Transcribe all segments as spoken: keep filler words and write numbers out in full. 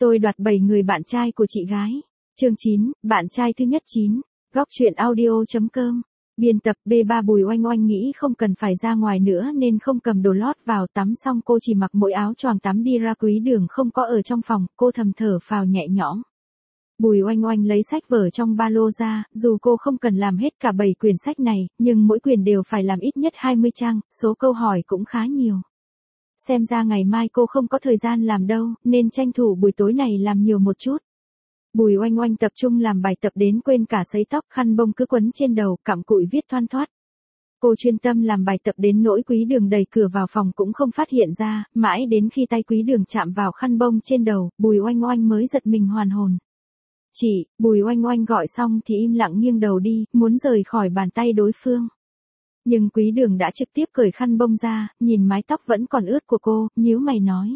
Tôi đoạt bảy người bạn trai của chị gái. Chương chín, bạn trai thứ nhất chín. Góc truyện audio.com. Biên tập bê ba Bùi Oanh Oanh nghĩ không cần phải ra ngoài nữa nên không cầm đồ lót vào tắm, xong cô chỉ mặc mỗi áo choàng tắm đi ra Quý Đường không có ở trong phòng, cô thầm thở phào nhẹ nhõm. Bùi Oanh Oanh lấy sách vở trong ba lô ra, dù cô không cần làm hết cả bảy quyển sách này, nhưng mỗi quyển đều phải làm ít nhất hai mươi trang, số câu hỏi cũng khá nhiều. Xem ra ngày mai cô không có thời gian làm đâu, nên tranh thủ buổi tối này làm nhiều một chút. Bùi Oanh Oanh tập trung làm bài tập đến quên cả sấy tóc, khăn bông cứ quấn trên đầu, cặm cụi viết thoăn thoắt. Cô chuyên tâm làm bài tập đến nỗi Quý Đường đẩy cửa vào phòng cũng không phát hiện ra, mãi đến khi tay Quý Đường chạm vào khăn bông trên đầu, Bùi Oanh Oanh mới giật mình hoàn hồn. Chị, Bùi Oanh Oanh gọi xong thì im lặng nghiêng đầu đi, muốn rời khỏi bàn tay đối phương. Nhưng Quý Đường đã trực tiếp cởi khăn bông ra, nhìn mái tóc vẫn còn ướt của cô, nhíu mày nói.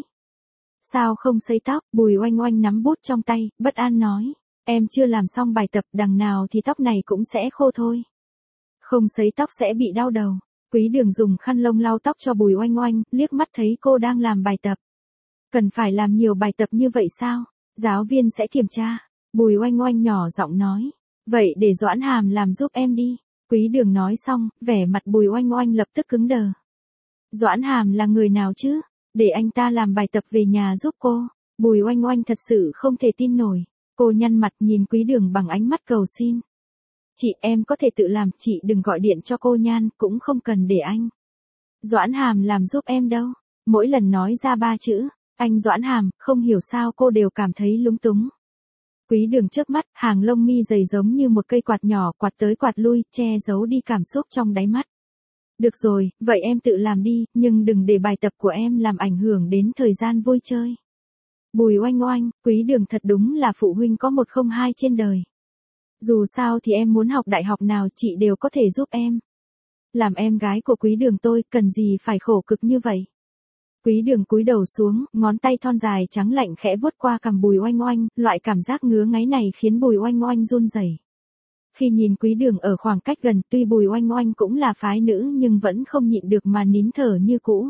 Sao không sấy tóc? Bùi Oanh Oanh nắm bút trong tay, bất an nói. Em chưa làm xong bài tập, đằng nào thì tóc này cũng sẽ khô thôi. Không sấy tóc sẽ bị đau đầu. Quý Đường dùng khăn lông lau tóc cho Bùi Oanh Oanh, liếc mắt thấy cô đang làm bài tập. Cần phải làm nhiều bài tập như vậy sao? Giáo viên sẽ kiểm tra. Bùi Oanh Oanh nhỏ giọng nói. Vậy để Doãn Hàm làm giúp em đi. Quý Đường nói xong, vẻ mặt Bùi Oanh Oanh lập tức cứng đờ. Doãn Hàm là người nào chứ? Để anh ta làm bài tập về nhà giúp cô. Bùi Oanh Oanh thật sự không thể tin nổi. Cô nhăn mặt nhìn Quý Đường bằng ánh mắt cầu xin. Chị, em có thể tự làm, chị đừng gọi điện cho cô Nhan, cũng không cần để anh Doãn Hàm làm giúp em đâu. Mỗi lần nói ra ba chữ, anh Doãn Hàm, không hiểu sao cô đều cảm thấy lúng túng. Quý Đường chớp mắt, hàng lông mi dày giống như một cây quạt nhỏ, quạt tới quạt lui, che giấu đi cảm xúc trong đáy mắt. Được rồi, vậy em tự làm đi, nhưng đừng để bài tập của em làm ảnh hưởng đến thời gian vui chơi. Bùi Oanh Oanh, Quý Đường thật đúng là phụ huynh có một không hai trên đời. Dù sao thì em muốn học đại học nào chị đều có thể giúp em. Làm em gái của Quý Đường tôi, cần gì phải khổ cực như vậy. Quý Đường cúi đầu xuống, ngón tay thon dài trắng lạnh khẽ vuốt qua cằm Bùi Oanh Oanh, loại cảm giác ngứa ngáy này khiến Bùi Oanh Oanh run rẩy. Khi nhìn Quý Đường ở khoảng cách gần, tuy Bùi Oanh Oanh cũng là phái nữ nhưng vẫn không nhịn được mà nín thở như cũ.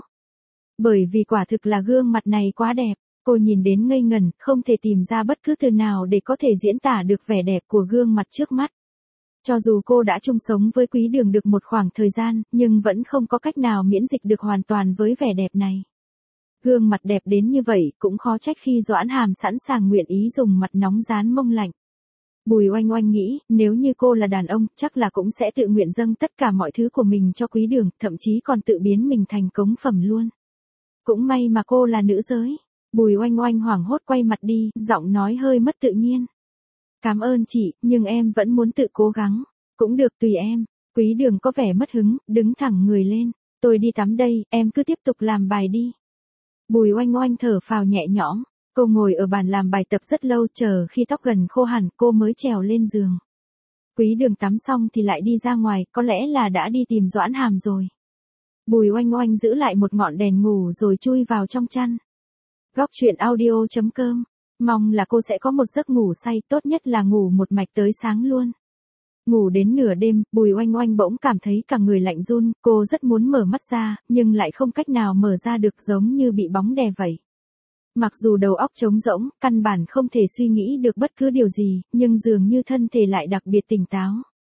Bởi vì quả thực là gương mặt này quá đẹp, cô nhìn đến ngây ngẩn, không thể tìm ra bất cứ từ nào để có thể diễn tả được vẻ đẹp của gương mặt trước mắt. Cho dù cô đã chung sống với Quý Đường được một khoảng thời gian, nhưng vẫn không có cách nào miễn dịch được hoàn toàn với vẻ đẹp này. Gương mặt đẹp đến như vậy, cũng khó trách khi Doãn Hàm sẵn sàng nguyện ý dùng mặt nóng dán mông lạnh. Bùi Oanh Oanh nghĩ, nếu như cô là đàn ông, chắc là cũng sẽ tự nguyện dâng tất cả mọi thứ của mình cho Quý Đường, thậm chí còn tự biến mình thành cống phẩm luôn. Cũng may mà cô là nữ giới. Bùi Oanh Oanh hoảng hốt quay mặt đi, giọng nói hơi mất tự nhiên. Cảm ơn chị, nhưng em vẫn muốn tự cố gắng. Cũng được, tùy em. Quý Đường có vẻ mất hứng, đứng thẳng người lên. Tôi đi tắm đây, em cứ tiếp tục làm bài đi. Bùi Oanh Oanh thở phào nhẹ nhõm. Cô ngồi ở bàn làm bài tập rất lâu, chờ khi tóc gần khô hẳn, cô mới trèo lên giường. Quý Đường tắm xong thì lại đi ra ngoài, có lẽ là đã đi tìm Doãn Hàm rồi. Bùi Oanh Oanh giữ lại một ngọn đèn ngủ rồi chui vào trong chăn. Góc truyện audio.com. Mong là cô sẽ có một giấc ngủ say, tốt nhất là ngủ một mạch tới sáng luôn. Ngủ đến nửa đêm, Bùi Oanh Oanh bỗng cảm thấy cả người lạnh run, cô rất muốn mở mắt ra, nhưng lại không cách nào mở ra được, giống như bị bóng đè vậy. Mặc dù đầu óc trống rỗng, căn bản không thể suy nghĩ được bất cứ điều gì, nhưng dường như thân thể lại đặc biệt tỉnh táo.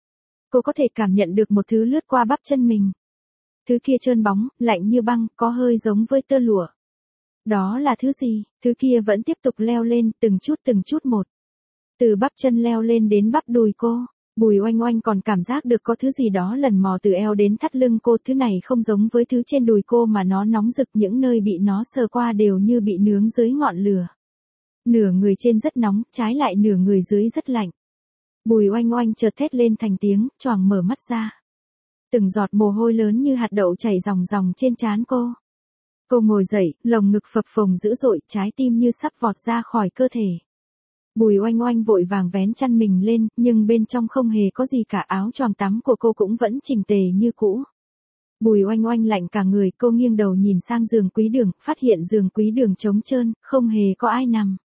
Cô có thể cảm nhận được một thứ lướt qua bắp chân mình. Thứ kia trơn bóng, lạnh như băng, có hơi giống với tơ lụa. Đó là thứ gì? Thứ kia vẫn tiếp tục leo lên, từng chút từng chút một. Từ bắp chân leo lên đến bắp đùi cô. Bùi Oanh Oanh còn cảm giác được có thứ gì đó lần mò từ eo đến thắt lưng cô. Thứ này không giống với thứ trên đùi cô mà nó nóng rực, những nơi bị nó sờ qua đều như bị nướng dưới ngọn lửa. Nửa người trên rất nóng, trái lại nửa người dưới rất lạnh. Bùi Oanh Oanh chợt thét lên thành tiếng, choàng mở mắt ra. Từng giọt mồ hôi lớn như hạt đậu chảy ròng ròng trên trán cô. Cô ngồi dậy, lồng ngực phập phồng dữ dội, trái tim như sắp vọt ra khỏi cơ thể. Bùi Oanh Oanh vội vàng vén chăn mình lên, nhưng bên trong không hề có gì cả, áo choàng tắm của cô cũng vẫn chỉnh tề như cũ. Bùi Oanh Oanh lạnh cả người, cô nghiêng đầu nhìn sang giường Quý Đường, phát hiện giường Quý Đường trống trơn, không hề có ai nằm.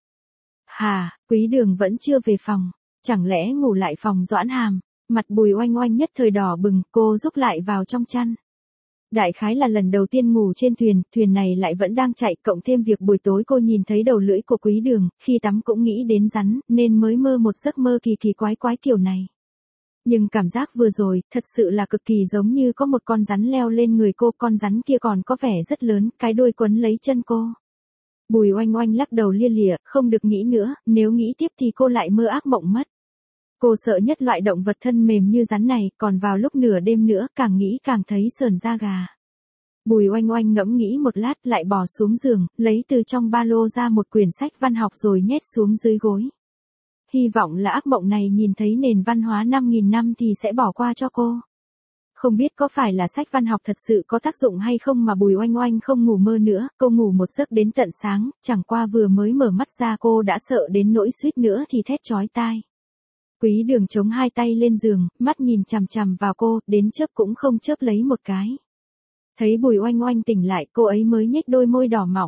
Hà, Quý Đường vẫn chưa về phòng, chẳng lẽ ngủ lại phòng Doãn Hàm? Mặt Bùi Oanh Oanh nhất thời đỏ bừng, cô rúc lại vào trong chăn. Đại khái là lần đầu tiên ngủ trên thuyền, thuyền này lại vẫn đang chạy, cộng thêm việc buổi tối cô nhìn thấy đầu lưỡi của Quý Đường, khi tắm cũng nghĩ đến rắn, nên mới mơ một giấc mơ kỳ kỳ quái quái kiểu này. Nhưng cảm giác vừa rồi, thật sự là cực kỳ giống như có một con rắn leo lên người cô, con rắn kia còn có vẻ rất lớn, cái đuôi quấn lấy chân cô. Bùi Oanh Oanh lắc đầu lia lịa, không được nghĩ nữa, nếu nghĩ tiếp thì cô lại mơ ác mộng mất. Cô sợ nhất loại động vật thân mềm như rắn này, còn vào lúc nửa đêm nữa, càng nghĩ càng thấy sởn da gà. Bùi Oanh Oanh ngẫm nghĩ một lát lại bò xuống giường, lấy từ trong ba lô ra một quyển sách văn học rồi nhét xuống dưới gối. Hy vọng là ác mộng này nhìn thấy nền văn hóa năm nghìn năm thì sẽ bỏ qua cho cô. Không biết có phải là sách văn học thật sự có tác dụng hay không mà Bùi Oanh Oanh không ngủ mơ nữa, cô ngủ một giấc đến tận sáng, chẳng qua vừa mới mở mắt ra cô đã sợ đến nỗi suýt nữa thì thét chói tai. Quý Đường chống hai tay lên giường, mắt nhìn chằm chằm vào cô, đến chớp cũng không chớp lấy một cái. Thấy Bùi Oanh Oanh tỉnh lại, cô ấy mới nhếch đôi môi đỏ mỏng.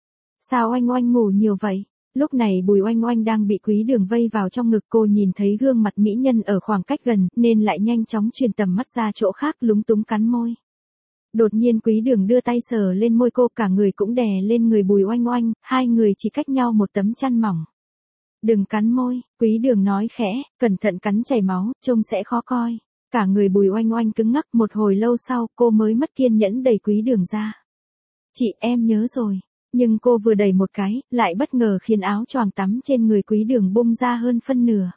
Sao Oanh Oanh ngủ nhiều vậy? Lúc này Bùi Oanh Oanh đang bị Quý Đường vây vào trong ngực, cô nhìn thấy gương mặt mỹ nhân ở khoảng cách gần, nên lại nhanh chóng truyền tầm mắt ra chỗ khác, lúng túng cắn môi. Đột nhiên Quý Đường đưa tay sờ lên môi cô, cả người cũng đè lên người Bùi Oanh Oanh, hai người chỉ cách nhau một tấm chăn mỏng. Đừng cắn môi, Quý Đường nói khẽ, cẩn thận cắn chảy máu, trông sẽ khó coi. Cả người Bùi Oanh Oanh cứng ngắc, một hồi lâu sau cô mới mất kiên nhẫn đẩy Quý Đường ra. Chị, em nhớ rồi. Nhưng cô vừa đẩy một cái, lại bất ngờ khiến áo choàng tắm trên người Quý Đường bung ra hơn phân nửa.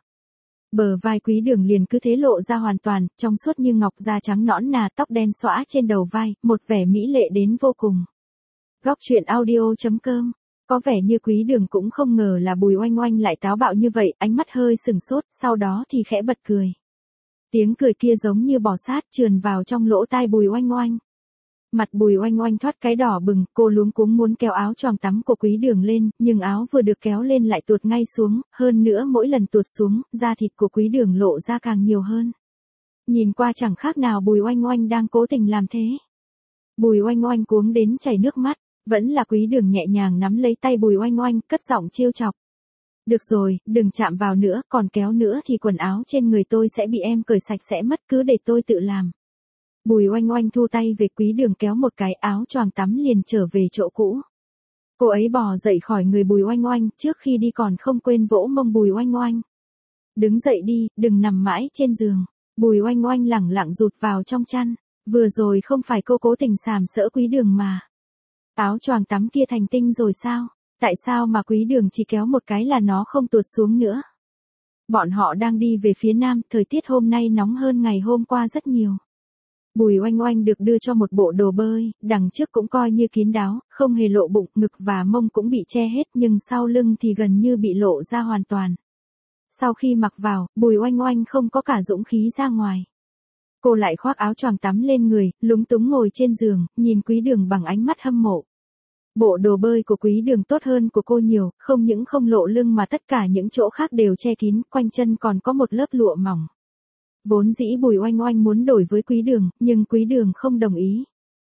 Bờ vai Quý Đường liền cứ thế lộ ra hoàn toàn, trong suốt như ngọc, da trắng nõn nà, tóc đen xõa trên đầu vai, một vẻ mỹ lệ đến vô cùng. Góc truyện audio chấm com. Có vẻ như Quý Đường cũng không ngờ là Bùi Oanh Oanh lại táo bạo như vậy, ánh mắt hơi sừng sốt, sau đó thì khẽ bật cười. Tiếng cười kia giống như bò sát trườn vào trong lỗ tai Bùi Oanh Oanh. Mặt Bùi Oanh Oanh thoát cái đỏ bừng, cô luống cuống muốn kéo áo choàng tắm của Quý Đường lên, nhưng áo vừa được kéo lên lại tuột ngay xuống, hơn nữa mỗi lần tuột xuống, da thịt của Quý Đường lộ ra càng nhiều hơn. Nhìn qua chẳng khác nào Bùi Oanh Oanh đang cố tình làm thế. Bùi Oanh Oanh cuống đến chảy nước mắt, vẫn là Quý Đường nhẹ nhàng nắm lấy tay Bùi Oanh Oanh, cất giọng trêu chọc. Được rồi, đừng chạm vào nữa, còn kéo nữa thì quần áo trên người tôi sẽ bị em cởi sạch sẽ mất, cứ để tôi tự làm. Bùi Oanh Oanh thu tay về, Quý Đường kéo một cái, áo choàng tắm liền trở về chỗ cũ. Cô ấy bò dậy khỏi người Bùi Oanh Oanh, trước khi đi còn không quên vỗ mông Bùi Oanh Oanh. Đứng dậy đi, đừng nằm mãi trên giường. Bùi Oanh Oanh lẳng lặng rụt vào trong chăn. Vừa rồi không phải cô cố tình sàm sỡ Quý Đường mà. Áo choàng tắm kia thành tinh rồi sao? Tại sao mà Quý Đường chỉ kéo một cái là nó không tuột xuống nữa? Bọn họ đang đi về phía nam, thời tiết hôm nay nóng hơn ngày hôm qua rất nhiều. Bùi Oanh Oanh được đưa cho một bộ đồ bơi, đằng trước cũng coi như kín đáo, không hề lộ bụng, ngực và mông cũng bị che hết, nhưng sau lưng thì gần như bị lộ ra hoàn toàn. Sau khi mặc vào, Bùi Oanh Oanh không có cả dũng khí ra ngoài. Cô lại khoác áo choàng tắm lên người, lúng túng ngồi trên giường, nhìn Quý Đường bằng ánh mắt hâm mộ. Bộ đồ bơi của Quý Đường tốt hơn của cô nhiều, không những không lộ lưng mà tất cả những chỗ khác đều che kín, quanh chân còn có một lớp lụa mỏng. Vốn dĩ Bùi Oanh Oanh muốn đổi với Quý Đường, nhưng Quý Đường không đồng ý.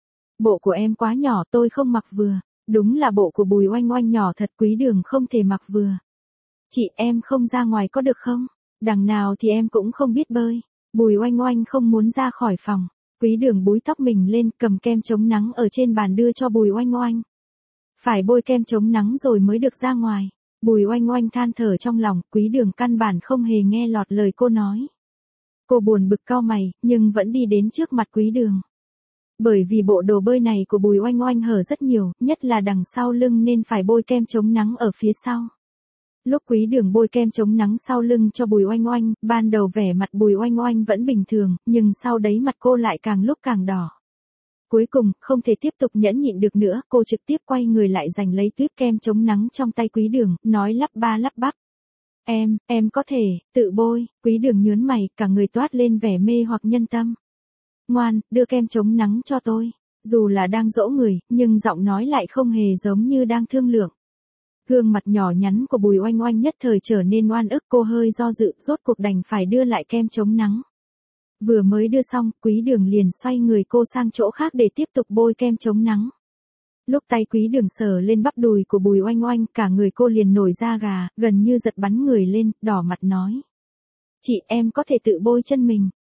Bộ của em quá nhỏ, tôi không mặc vừa. Đúng là bộ của Bùi Oanh Oanh nhỏ thật, Quý Đường không thể mặc vừa. Chị, em không ra ngoài có được không? Đằng nào thì em cũng không biết bơi. Bùi Oanh Oanh không muốn ra khỏi phòng. Quý Đường búi tóc mình lên, cầm kem chống nắng ở trên bàn đưa cho Bùi Oanh Oanh. Phải bôi kem chống nắng rồi mới được ra ngoài. Bùi Oanh Oanh than thở trong lòng, Quý Đường căn bản không hề nghe lọt lời cô nói. Cô buồn bực cau mày, nhưng vẫn đi đến trước mặt Quý Đường. Bởi vì bộ đồ bơi này của Bùi Oanh Oanh hở rất nhiều, nhất là đằng sau lưng nên phải bôi kem chống nắng ở phía sau. Lúc Quý Đường bôi kem chống nắng sau lưng cho Bùi Oanh Oanh, ban đầu vẻ mặt Bùi Oanh Oanh vẫn bình thường, nhưng sau đấy mặt cô lại càng lúc càng đỏ. Cuối cùng, không thể tiếp tục nhẫn nhịn được nữa, cô trực tiếp quay người lại giành lấy tuyết kem chống nắng trong tay Quý Đường, nói lắp ba lắp bắp. Em, em có thể, tự bôi. Quý Đường nhớn mày, cả người toát lên vẻ mê hoặc nhân tâm. Ngoan, đưa kem chống nắng cho tôi. Dù là đang dỗ người, nhưng giọng nói lại không hề giống như đang thương lượng. Gương mặt nhỏ nhắn của Bùi Oanh Oanh nhất thời trở nên oan ức, cô hơi do dự, rốt cuộc đành phải đưa lại kem chống nắng. Vừa mới đưa xong, Quý Đường liền xoay người cô sang chỗ khác để tiếp tục bôi kem chống nắng. Lúc tay Quý Đường sờ lên bắp đùi của Bùi Oanh Oanh, cả người cô liền nổi da gà, gần như giật bắn người lên, đỏ mặt nói. Chị, em có thể tự bôi chân mình.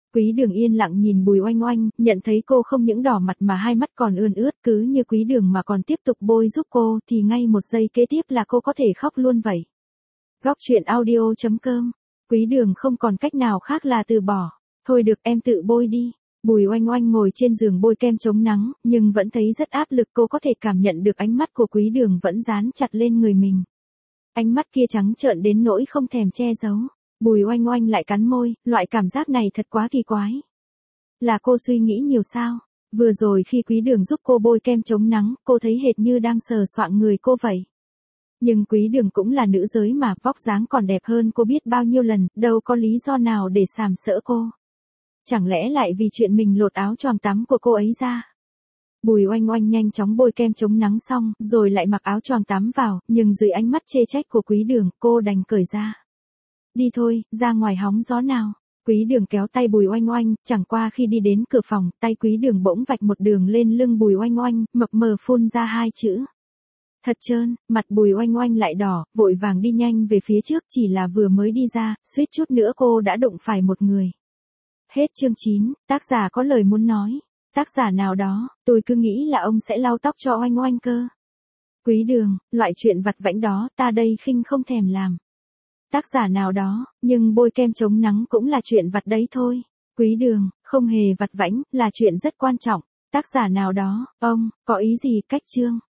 Quý Đường yên lặng nhìn Bùi Oanh Oanh, nhận thấy cô không những đỏ mặt mà hai mắt còn ươn ướt, cứ như Quý Đường mà còn tiếp tục bôi giúp cô thì ngay một giây kế tiếp là cô có thể khóc luôn vậy. Góc truyện audio chấm com. Quý Đường không còn cách nào khác là từ bỏ. Thôi được, em tự bôi đi. Bùi Oanh Oanh ngồi trên giường bôi kem chống nắng, nhưng vẫn thấy rất áp lực, cô có thể cảm nhận được ánh mắt của Quý Đường vẫn dán chặt lên người mình. Ánh mắt kia trắng trợn đến nỗi không thèm che giấu. Bùi Oanh Oanh lại cắn môi, loại cảm giác này thật quá kỳ quái. Là cô suy nghĩ nhiều sao? Vừa rồi khi Quý Đường giúp cô bôi kem chống nắng, cô thấy hệt như đang sờ soạng người cô vậy. Nhưng Quý Đường cũng là nữ giới mà, vóc dáng còn đẹp hơn cô biết bao nhiêu lần, đâu có lý do nào để sàm sỡ cô. Chẳng lẽ lại vì chuyện mình lột áo choàng tắm của cô ấy ra? Bùi Oanh Oanh nhanh chóng bôi kem chống nắng xong, rồi lại mặc áo choàng tắm vào, nhưng dưới ánh mắt chê trách của Quý Đường, cô đành cởi ra. Đi thôi, ra ngoài hóng gió nào. Quý Đường kéo tay Bùi Oanh Oanh, chẳng qua khi đi đến cửa phòng, tay Quý Đường bỗng vạch một đường lên lưng Bùi Oanh Oanh, mập mờ phun ra hai chữ. Thật trơn, mặt Bùi Oanh Oanh lại đỏ, vội vàng đi nhanh về phía trước, chỉ là vừa mới đi ra, suýt chút nữa cô đã đụng phải một người. Hết chương chín, tác giả có lời muốn nói. Tác giả nào đó, tôi cứ nghĩ là ông sẽ lau tóc cho Oanh Oanh cơ. Quý Đường, loại chuyện vặt vãnh đó ta đây khinh không thèm làm. Tác giả nào đó, nhưng bôi kem chống nắng cũng là chuyện vặt đấy thôi. Quý Đường, không hề vặt vãnh, là chuyện rất quan trọng. Tác giả nào đó, ông, có ý gì cách chương?